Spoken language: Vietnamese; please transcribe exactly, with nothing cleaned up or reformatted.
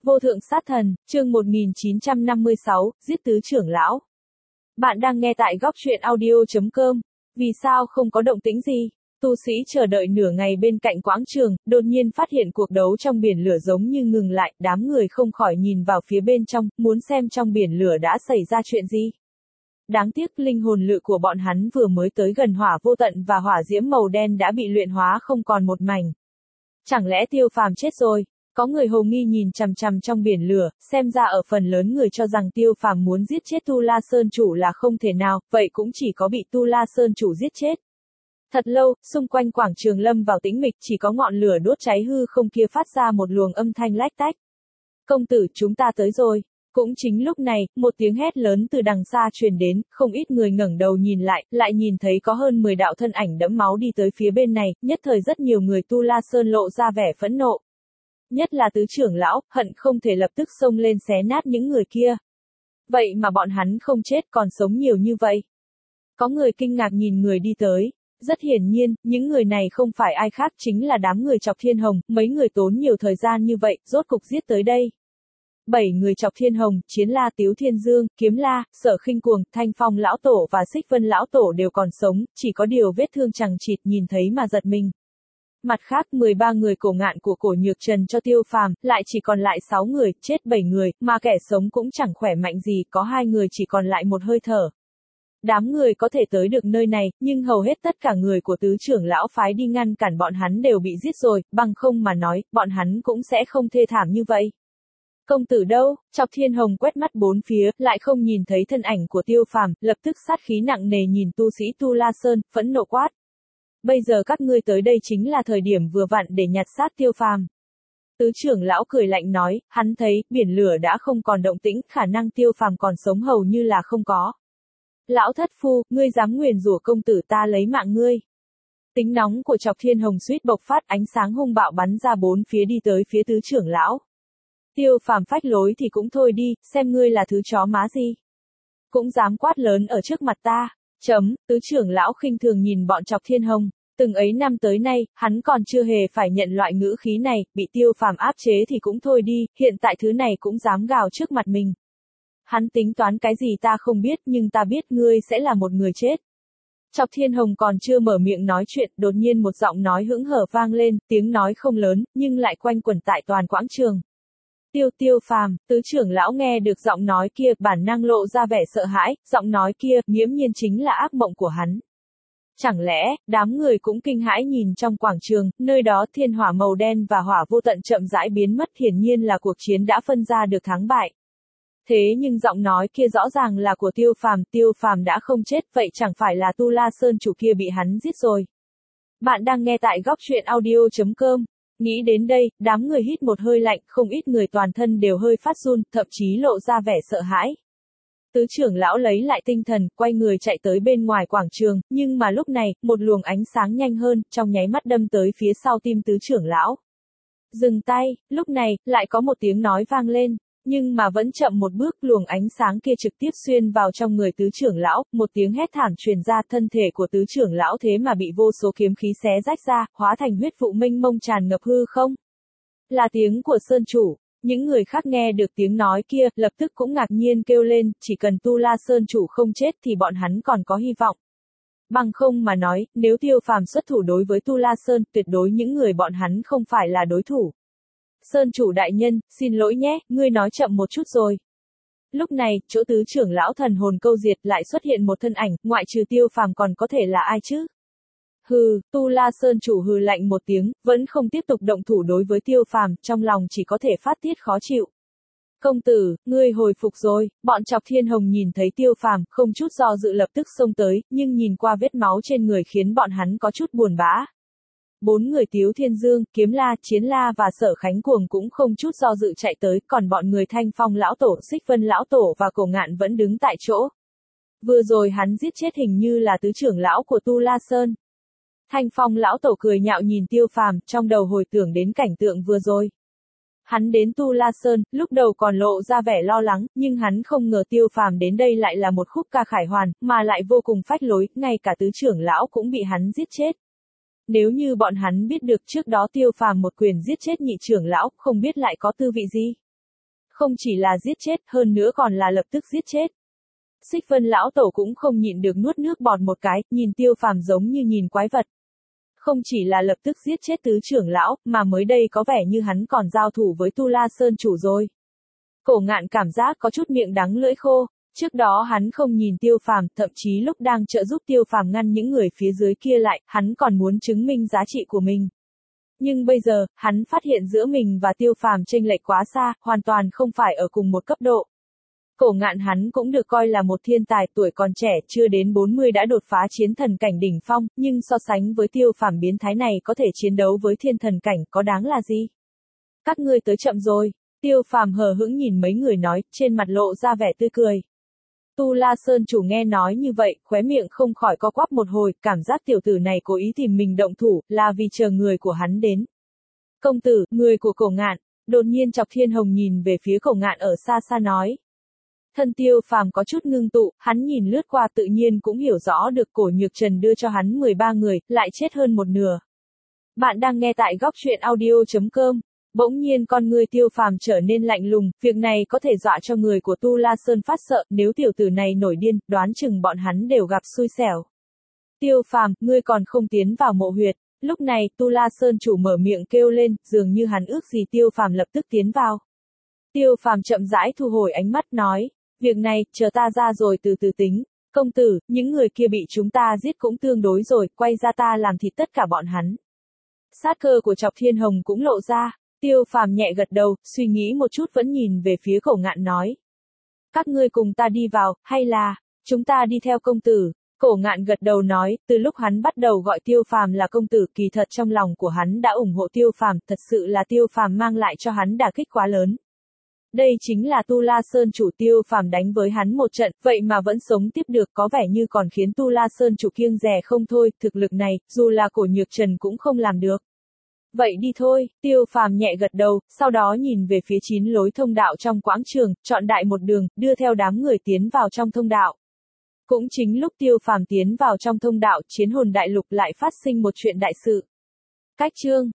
Vô thượng sát thần, chương một nghìn chín trăm năm mươi sáu, giết tứ trưởng lão. Bạn đang nghe tại góc truyện audio chấm com. Vì sao không có động tĩnh gì? Tu sĩ chờ đợi nửa ngày bên cạnh quảng trường, đột nhiên phát hiện cuộc đấu trong biển lửa giống như ngừng lại, đám người không khỏi nhìn vào phía bên trong, muốn xem trong biển lửa đã xảy ra chuyện gì. Đáng tiếc linh hồn lự của bọn hắn vừa mới tới gần hỏa vô tận và hỏa diễm màu đen đã bị luyện hóa không còn một mảnh. Chẳng lẽ Tiêu Phàm chết rồi? Có người hồ nghi nhìn chằm chằm trong biển lửa, xem ra ở phần lớn người cho rằng Tiêu Phàm muốn giết chết Tu La Sơn chủ là không thể nào, vậy cũng chỉ có bị Tu La Sơn chủ giết chết. Thật lâu, xung quanh quảng trường lâm vào tĩnh mịch, chỉ có ngọn lửa đốt cháy hư không kia phát ra một luồng âm thanh lách tách. Công tử, chúng ta tới rồi. Cũng chính lúc này, một tiếng hét lớn từ đằng xa truyền đến, không ít người ngẩng đầu nhìn lại, lại nhìn thấy có hơn mười đạo thân ảnh đẫm máu đi tới phía bên này, nhất thời rất nhiều người Tu La Sơn lộ ra vẻ phẫn nộ. Nhất là tứ trưởng lão, hận không thể lập tức xông lên xé nát những người kia. Vậy mà bọn hắn không chết còn sống nhiều như vậy. Có người kinh ngạc nhìn người đi tới. Rất hiển nhiên, những người này không phải ai khác chính là đám người Chọc Thiên Hồng, mấy người tốn nhiều thời gian như vậy, rốt cục giết tới đây. Bảy người Chọc Thiên Hồng, Chiến La, Tiếu Thiên Dương, Kiếm La, Sở Khinh Cuồng, Thanh Phong lão tổ và Xích Vân lão tổ đều còn sống, chỉ có điều vết thương chằng chịt nhìn thấy mà giật mình. Mặt khác, mười ba người cổ ngạn của cổ nhược trần cho Tiêu Phàm, lại chỉ còn lại sáu người, chết bảy người, mà kẻ sống cũng chẳng khỏe mạnh gì, có hai người chỉ còn lại một hơi thở. Đám người có thể tới được nơi này, nhưng hầu hết tất cả người của tứ trưởng lão phái đi ngăn cản bọn hắn đều bị giết rồi, bằng không mà nói, bọn hắn cũng sẽ không thê thảm như vậy. Công tử đâu? Chọc Thiên Hồng quét mắt bốn phía, lại không nhìn thấy thân ảnh của Tiêu Phàm, lập tức sát khí nặng nề nhìn tu sĩ Tu La Sơn, phẫn nộ quát. Bây giờ các ngươi tới đây chính là thời điểm vừa vặn để nhặt xác Tiêu Phàm. Tứ trưởng lão cười lạnh nói, hắn thấy, biển lửa đã không còn động tĩnh, khả năng Tiêu Phàm còn sống hầu như là không có. Lão thất phu, ngươi dám nguyền rủa công tử ta lấy mạng ngươi. Tính nóng của Chọc Thiên Hồng suýt bộc phát, ánh sáng hung bạo bắn ra bốn phía đi tới phía tứ trưởng lão. Tiêu Phàm phách lối thì cũng thôi đi, xem ngươi là thứ chó má gì. Cũng dám quát lớn ở trước mặt ta. Chấm, tứ trưởng lão khinh thường nhìn bọn Chọc Thiên Hồng. Từng ấy năm tới nay, hắn còn chưa hề phải nhận loại ngữ khí này, bị Tiêu Phàm áp chế thì cũng thôi đi, hiện tại thứ này cũng dám gào trước mặt mình. Hắn tính toán cái gì ta không biết, nhưng ta biết ngươi sẽ là một người chết. Chọc Thiên Hồng còn chưa mở miệng nói chuyện, đột nhiên một giọng nói hững hờ vang lên, tiếng nói không lớn, nhưng lại quanh quẩn tại toàn quảng trường. Tiêu Tiêu Phàm, tứ trưởng lão nghe được giọng nói kia, bản năng lộ ra vẻ sợ hãi, giọng nói kia, nghiễm nhiên chính là ác mộng của hắn. Chẳng lẽ, đám người cũng kinh hãi nhìn trong quảng trường, nơi đó thiên hỏa màu đen và hỏa vô tận chậm rãi biến mất, hiển nhiên là cuộc chiến đã phân ra được thắng bại. Thế nhưng giọng nói kia rõ ràng là của Tiêu Phàm, Tiêu Phàm đã không chết, vậy chẳng phải là Tu La Sơn chủ kia bị hắn giết rồi. Bạn đang nghe tại góc truyện audio chấm com. Nghĩ đến đây, đám người hít một hơi lạnh, không ít người toàn thân đều hơi phát run, thậm chí lộ ra vẻ sợ hãi. Tứ trưởng lão lấy lại tinh thần, quay người chạy tới bên ngoài quảng trường, nhưng mà lúc này, một luồng ánh sáng nhanh hơn, trong nháy mắt đâm tới phía sau tim tứ trưởng lão. Dừng tay, lúc này, lại có một tiếng nói vang lên. Nhưng mà vẫn chậm một bước, luồng ánh sáng kia trực tiếp xuyên vào trong người tứ trưởng lão, một tiếng hét thảm truyền ra, thân thể của tứ trưởng lão thế mà bị vô số kiếm khí xé rách ra, hóa thành huyết vụ mênh mông tràn ngập hư không. Là tiếng của Sơn chủ. Những người khác nghe được tiếng nói kia, lập tức cũng ngạc nhiên kêu lên, chỉ cần Tu La Sơn chủ không chết thì bọn hắn còn có hy vọng. Bằng không mà nói, nếu Tiêu Phàm xuất thủ đối với Tu La Sơn, tuyệt đối những người bọn hắn không phải là đối thủ. Sơn chủ đại nhân, xin lỗi nhé, ngươi nói chậm một chút rồi. Lúc này, chỗ tứ trưởng lão thần hồn câu diệt lại xuất hiện một thân ảnh, ngoại trừ Tiêu Phàm còn có thể là ai chứ? Hừ, Tu La Sơn chủ hừ lạnh một tiếng, vẫn không tiếp tục động thủ đối với Tiêu Phàm, trong lòng chỉ có thể phát tiết khó chịu. Công tử, ngươi hồi phục rồi, bọn Chọc Thiên Hồng nhìn thấy Tiêu Phàm, không chút do dự lập tức xông tới, nhưng nhìn qua vết máu trên người khiến bọn hắn có chút buồn bã. Bốn người Tiếu Thiên Dương, Kiếm La, Chiến La và Sở Khánh Cuồng cũng không chút do dự chạy tới, còn bọn người Thanh Phong lão tổ, Xích Vân lão tổ và Cổ Ngạn vẫn đứng tại chỗ. Vừa rồi hắn giết chết hình như là tứ trưởng lão của Tu La Sơn. Thanh Phong lão tổ cười nhạo nhìn Tiêu Phàm, trong đầu hồi tưởng đến cảnh tượng vừa rồi. Hắn đến Tu La Sơn, lúc đầu còn lộ ra vẻ lo lắng, nhưng hắn không ngờ Tiêu Phàm đến đây lại là một khúc ca khải hoàn, mà lại vô cùng phách lối, ngay cả tứ trưởng lão cũng bị hắn giết chết. Nếu như bọn hắn biết được trước đó Tiêu Phàm một quyền giết chết nhị trưởng lão, không biết lại có tư vị gì. Không chỉ là giết chết, hơn nữa còn là lập tức giết chết. Xích Vân lão tổ cũng không nhịn được nuốt nước bọt một cái, nhìn Tiêu Phàm giống như nhìn quái vật. Không chỉ là lập tức giết chết tứ trưởng lão, mà mới đây có vẻ như hắn còn giao thủ với Tu La Sơn chủ rồi. Cổ Ngạn cảm giác có chút miệng đắng lưỡi khô, trước đó hắn không nhìn Tiêu Phàm, thậm chí lúc đang trợ giúp Tiêu Phàm ngăn những người phía dưới kia lại, hắn còn muốn chứng minh giá trị của mình. Nhưng bây giờ, hắn phát hiện giữa mình và Tiêu Phàm chênh lệch quá xa, hoàn toàn không phải ở cùng một cấp độ. Cổ Ngạn hắn cũng được coi là một thiên tài, tuổi còn trẻ, chưa đến bốn mươi đã đột phá chiến thần cảnh đỉnh phong, nhưng so sánh với Tiêu Phàm biến thái này có thể chiến đấu với thiên thần cảnh có đáng là gì? Các ngươi tới chậm rồi. Tiêu Phàm hờ hững nhìn mấy người nói, trên mặt lộ ra vẻ tươi cười. Tu La Sơn chủ nghe nói như vậy, khóe miệng không khỏi co quắp một hồi, cảm giác tiểu tử này cố ý tìm mình động thủ, là vì chờ người của hắn đến. Công tử, người của Cổ Ngạn, đột nhiên Chọc Thiên Hồng nhìn về phía Cổ Ngạn ở xa xa nói. Thân Tiêu Phàm có chút ngưng tụ, hắn nhìn lướt qua tự nhiên cũng hiểu rõ được Cổ Nhược Trần đưa cho hắn mười ba người, lại chết hơn một nửa. Bạn đang nghe tại góc truyện audio chấm com. Bỗng nhiên con người Tiêu Phàm trở nên lạnh lùng, việc này có thể dọa cho người của Tu La Sơn phát sợ, nếu tiểu tử này nổi điên, đoán chừng bọn hắn đều gặp xui xẻo. Tiêu Phàm, ngươi còn không tiến vào mộ huyệt. Lúc này, Tu La Sơn chủ mở miệng kêu lên, dường như hắn ước gì Tiêu Phàm lập tức tiến vào. Tiêu Phàm chậm rãi thu hồi ánh mắt nói, việc này, chờ ta ra rồi từ từ tính. Công tử, những người kia bị chúng ta giết cũng tương đối rồi, quay ra ta làm thịt tất cả bọn hắn. Sát cơ của Chọc Thiên Hồng cũng lộ ra. Tiêu Phàm nhẹ gật đầu, suy nghĩ một chút vẫn nhìn về phía Cổ Ngạn nói. Các ngươi cùng ta đi vào, hay là, chúng ta đi theo công tử. Cổ Ngạn gật đầu nói, từ lúc hắn bắt đầu gọi Tiêu Phàm là công tử, kỳ thật trong lòng của hắn đã ủng hộ Tiêu Phàm, thật sự là Tiêu Phàm mang lại cho hắn đả kích quá lớn. Đây chính là Tu La Sơn chủ. Tiêu Phàm đánh với hắn một trận, vậy mà vẫn sống tiếp được, có vẻ như còn khiến Tu La Sơn chủ kiêng dè không thôi, thực lực này, dù là Cổ Nhược Trần cũng không làm được. Vậy đi thôi, Tiêu Phàm nhẹ gật đầu, sau đó nhìn về phía chín lối thông đạo trong quảng trường, chọn đại một đường, đưa theo đám người tiến vào trong thông đạo. Cũng chính lúc Tiêu Phàm tiến vào trong thông đạo, Chiến Hồn Đại Lục lại phát sinh một chuyện đại sự. Cách chương